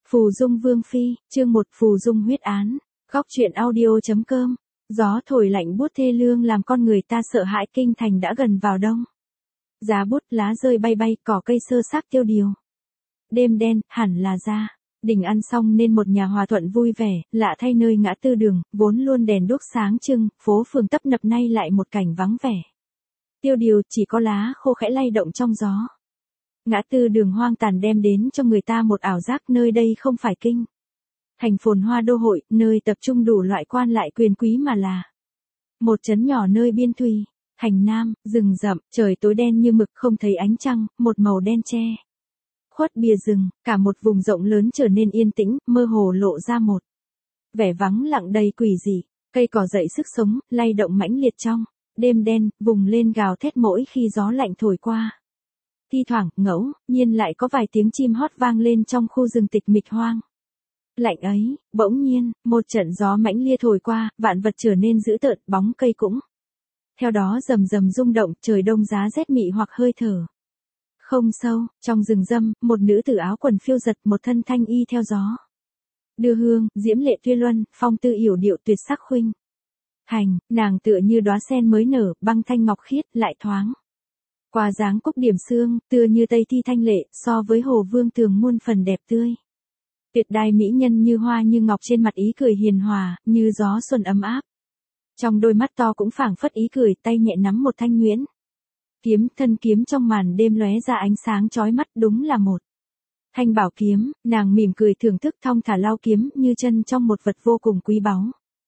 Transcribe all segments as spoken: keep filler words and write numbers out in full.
Phù Dung Vương Phi, chương một Phù Dung huyết án, góc truyện audio.com, gió thổi lạnh buốt thê lương làm con người ta sợ hãi. Kinh thành đã gần vào đông. Giá bút lá rơi bay bay, cỏ cây sơ xác tiêu điều. Đêm đen, hẳn là ra. Đình ăn xong nên một nhà hòa thuận vui vẻ, lạ thay nơi ngã tư đường, vốn luôn đèn đuốc sáng trưng, phố phường tấp nập nay lại một cảnh vắng vẻ. Tiêu điều, chỉ có lá khô khẽ lay động trong gió. Ngã tư đường hoang tàn đem đến cho người ta một ảo giác nơi đây không phải kinh thành phồn hoa đô hội, nơi tập trung đủ loại quan lại quyền quý mà là một trấn nhỏ nơi biên thùy, thành Nam, rừng rậm, trời tối đen như mực không thấy ánh trăng, một màu đen che khuất bìa rừng, cả một vùng rộng lớn trở nên yên tĩnh, mơ hồ lộ ra một vẻ vắng lặng đầy quỷ dị. Cây cỏ dậy sức sống, lay động mãnh liệt trong đêm đen, vùng lên gào thét mỗi khi gió lạnh thổi qua. Thi thoảng, ngẫu nhiên lại có vài tiếng chim hót vang lên trong khu rừng tịch mịch hoang lạnh ấy. Bỗng nhiên, một trận gió mãnh lia thổi qua, vạn vật trở nên dữ tợn, bóng cây cũng theo đó rầm rầm rung động, trời đông giá rét mị hoặc hơi thở không sâu. Trong rừng râm, một nữ tử áo quần phiêu giật, một thân thanh y theo gió đưa hương, diễm lệ tuyệt luân, phong tư yểu điệu tuyệt sắc khuynh thành. Nàng tựa như đóa sen mới nở, băng thanh ngọc khiết, lại thoáng qua dáng cúc điểm xương, tựa như tây thi thanh lệ, so với hồ vương tường muôn phần đẹp tươi. Tuyệt đai mỹ nhân như hoa như ngọc, trên mặt ý cười hiền hòa, như gió xuân ấm áp. Trong đôi mắt to cũng phảng phất ý cười, tay nhẹ nắm một thanh nhuyễn kiếm, thân kiếm trong màn đêm lóe ra ánh sáng chói mắt, đúng là một thanh bảo kiếm. Nàng mỉm cười thưởng thức thong thả lao kiếm, như chân trong một vật vô cùng quý báu.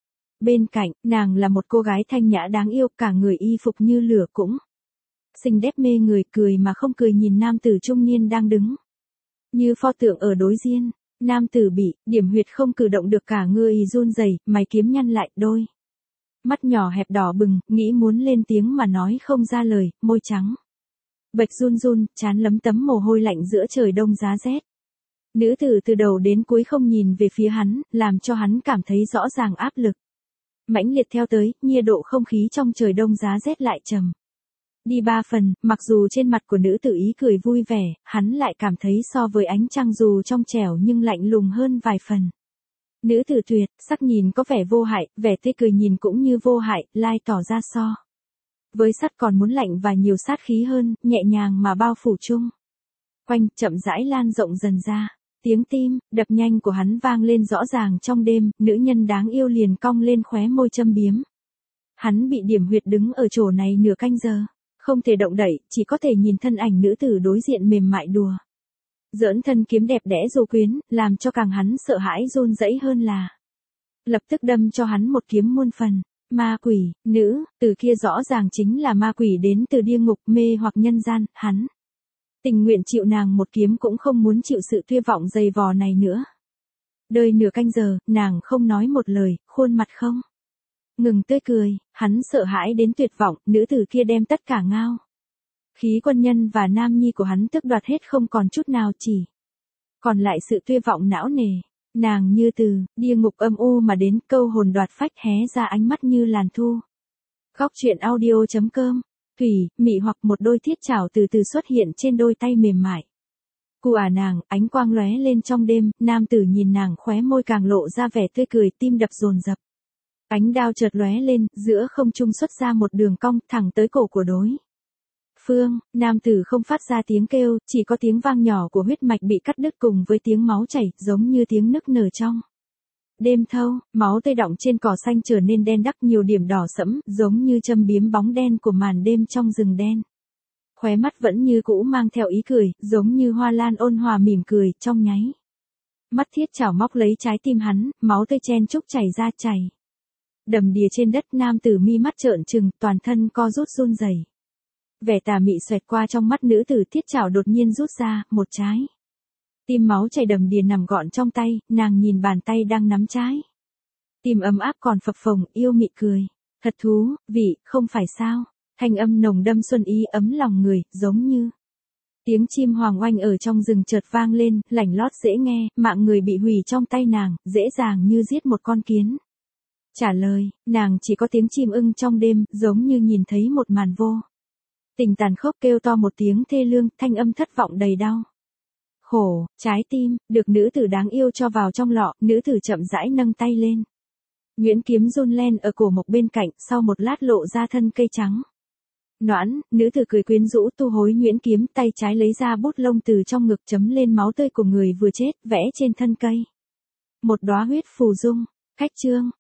Bên cạnh, nàng là một cô gái thanh nhã đáng yêu, cả người y phục như lửa, cũng xinh đẹp mê người, cười mà không cười nhìn nam tử trung niên đang đứng như pho tượng ở đối diện. Nam tử bị điểm huyệt không cử động được, cả người run rẩy, mày kiếm nhăn lại, đôi mắt nhỏ hẹp đỏ bừng, nghĩ muốn lên tiếng mà nói không ra lời, môi trắng bệch run run, trán lấm tấm mồ hôi lạnh giữa trời đông giá rét. Nữ tử từ đầu đến cuối không nhìn về phía hắn, làm cho hắn cảm thấy rõ ràng áp lực mãnh liệt theo tới, nhiệt độ không khí trong trời đông giá rét lại trầm đi ba phần. Mặc dù trên mặt của nữ tử ý cười vui vẻ, hắn lại cảm thấy so với ánh trăng dù trong trẻo nhưng lạnh lùng hơn vài phần. Nữ tử tuyệt sắc nhìn có vẻ vô hại, vẻ tươi cười nhìn cũng như vô hại, lai tỏ ra so với sắt còn muốn lạnh và nhiều sát khí hơn, nhẹ nhàng mà bao phủ chung quanh, chậm rãi lan rộng dần ra. Tiếng tim đập nhanh của hắn vang lên rõ ràng trong đêm, nữ nhân đáng yêu liền cong lên khóe môi châm biếm. Hắn bị điểm huyệt đứng ở chỗ này nửa canh giờ, không thể động đậy, chỉ có thể nhìn thân ảnh nữ tử đối diện mềm mại đùa giỡn thân kiếm đẹp đẽ dù quyến, làm cho càng hắn sợ hãi run rẩy hơn là lập tức đâm cho hắn một kiếm muôn phần. Ma quỷ, nữ, từ kia rõ ràng chính là ma quỷ đến từ địa ngục, mê hoặc nhân gian. Hắn tình nguyện chịu nàng một kiếm cũng không muốn chịu sự tuyệt vọng dày vò này nữa. Đời nửa canh giờ, nàng không nói một lời, khuôn mặt không ngừng tươi cười. Hắn sợ hãi đến tuyệt vọng, nữ tử kia đem tất cả ngao khí quân nhân và nam nhi của hắn tước đoạt hết, không còn chút nào, chỉ còn lại sự tuyệt vọng não nề. Nàng như từ địa ngục âm u mà đến, câu hồn đoạt phách, hé ra ánh mắt như làn thu. Góc truyện audio.com. Thủy, mị hoặc một đôi thiết chảo từ từ xuất hiện trên đôi tay mềm mại của ả nàng, ánh quang lóe lên trong đêm. Nam tử nhìn nàng, khóe môi càng lộ ra vẻ tươi cười, tim đập dồn dập. Ánh đao chợt lóe lên, giữa không trung xuất ra một đường cong thẳng tới cổ của đối phương. Nam tử không phát ra tiếng kêu, chỉ có tiếng vang nhỏ của huyết mạch bị cắt đứt cùng với tiếng máu chảy, giống như tiếng nức nở trong đêm thâu. Máu tươi đọng trên cỏ xanh trở nên đen đắc, nhiều điểm đỏ sẫm, giống như châm biếm bóng đen của màn đêm trong rừng đen. Khóe mắt vẫn như cũ mang theo ý cười, giống như hoa lan ôn hòa mỉm cười. Trong nháy mắt thiết chảo móc lấy trái tim hắn, máu tươi chen chúc chảy ra, chảy đầm đìa trên đất. Nam tử mi mắt trợn trừng, toàn thân co rút run rẩy. Vẻ tà mị xoẹt qua trong mắt nữ tử, thiết chảo đột nhiên rút ra, một trái tim máu chảy đầm đìa nằm gọn trong tay. Nàng nhìn bàn tay đang nắm trái tim ấm áp còn phập phồng, yêu mị cười. Thật thú vị, không phải sao? Thanh âm nồng đâm xuân ý ấm lòng người, giống như tiếng chim hoàng oanh ở trong rừng chợt vang lên, lảnh lót dễ nghe. Mạng người bị hủy trong tay nàng, dễ dàng như giết một con kiến. Trả lời, nàng chỉ có tiếng chim ưng trong đêm, giống như nhìn thấy một màn vô tình tàn khốc, kêu to một tiếng thê lương, thanh âm thất vọng đầy đau khổ, trái tim, được nữ tử đáng yêu cho vào trong lọ, nữ tử chậm rãi nâng tay lên. Nhuyễn kiếm run lên ở cổ mộc bên cạnh, sau một lát lộ ra thân cây trắng. Noãn, nữ tử cười quyến rũ tu hối nhuyễn kiếm, tay trái lấy ra bút lông từ trong ngực chấm lên máu tươi của người vừa chết, vẽ trên thân cây. Một đóa huyết phù dung, khách chương.